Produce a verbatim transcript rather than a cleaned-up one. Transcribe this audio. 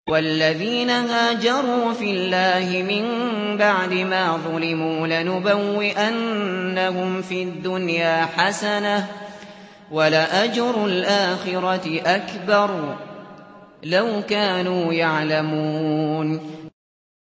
وَالَّذِينَ هَاجَرُوا فِي اللَّهِ مِن بَعْدِ مَا ظُلِمُوا لَنُبَوِّئَنَّهُمْ فِي الدُّنْيَا حَسَنَةً ۖ وَلَأَجْرُ الْآخِرَةِ أَكْبَرُ ۚ لَوْ كَانُوا يَعْلَمُونَ